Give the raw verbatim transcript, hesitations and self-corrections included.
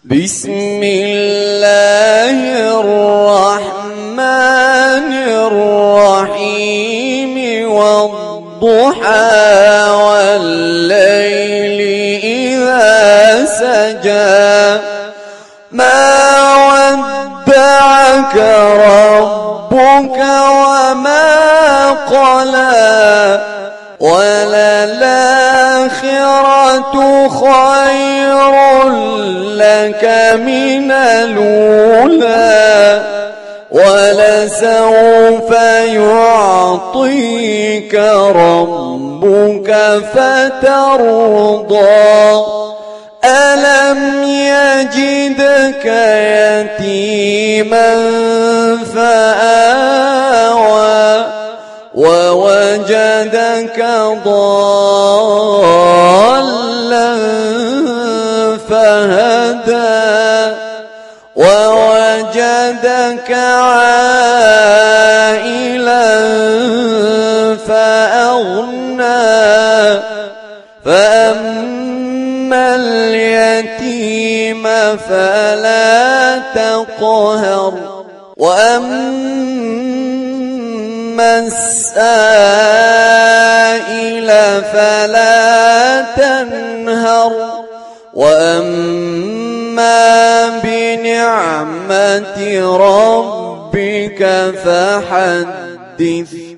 بسم الله الرحمن الرحيم والضحى والليل إذا سجى ما ودعك ربك وما قلى وللآخرة خير لك من الأولى ولسوف يعطيك ربك فترضى ألم يجدك يتيما فآوى ووجدك ضالا فهدى ووجدك عائلا فأغنى فأما اليتيم فلا تقهر وأما السائل فلا تنهر وأما بنعمة ربك فحدث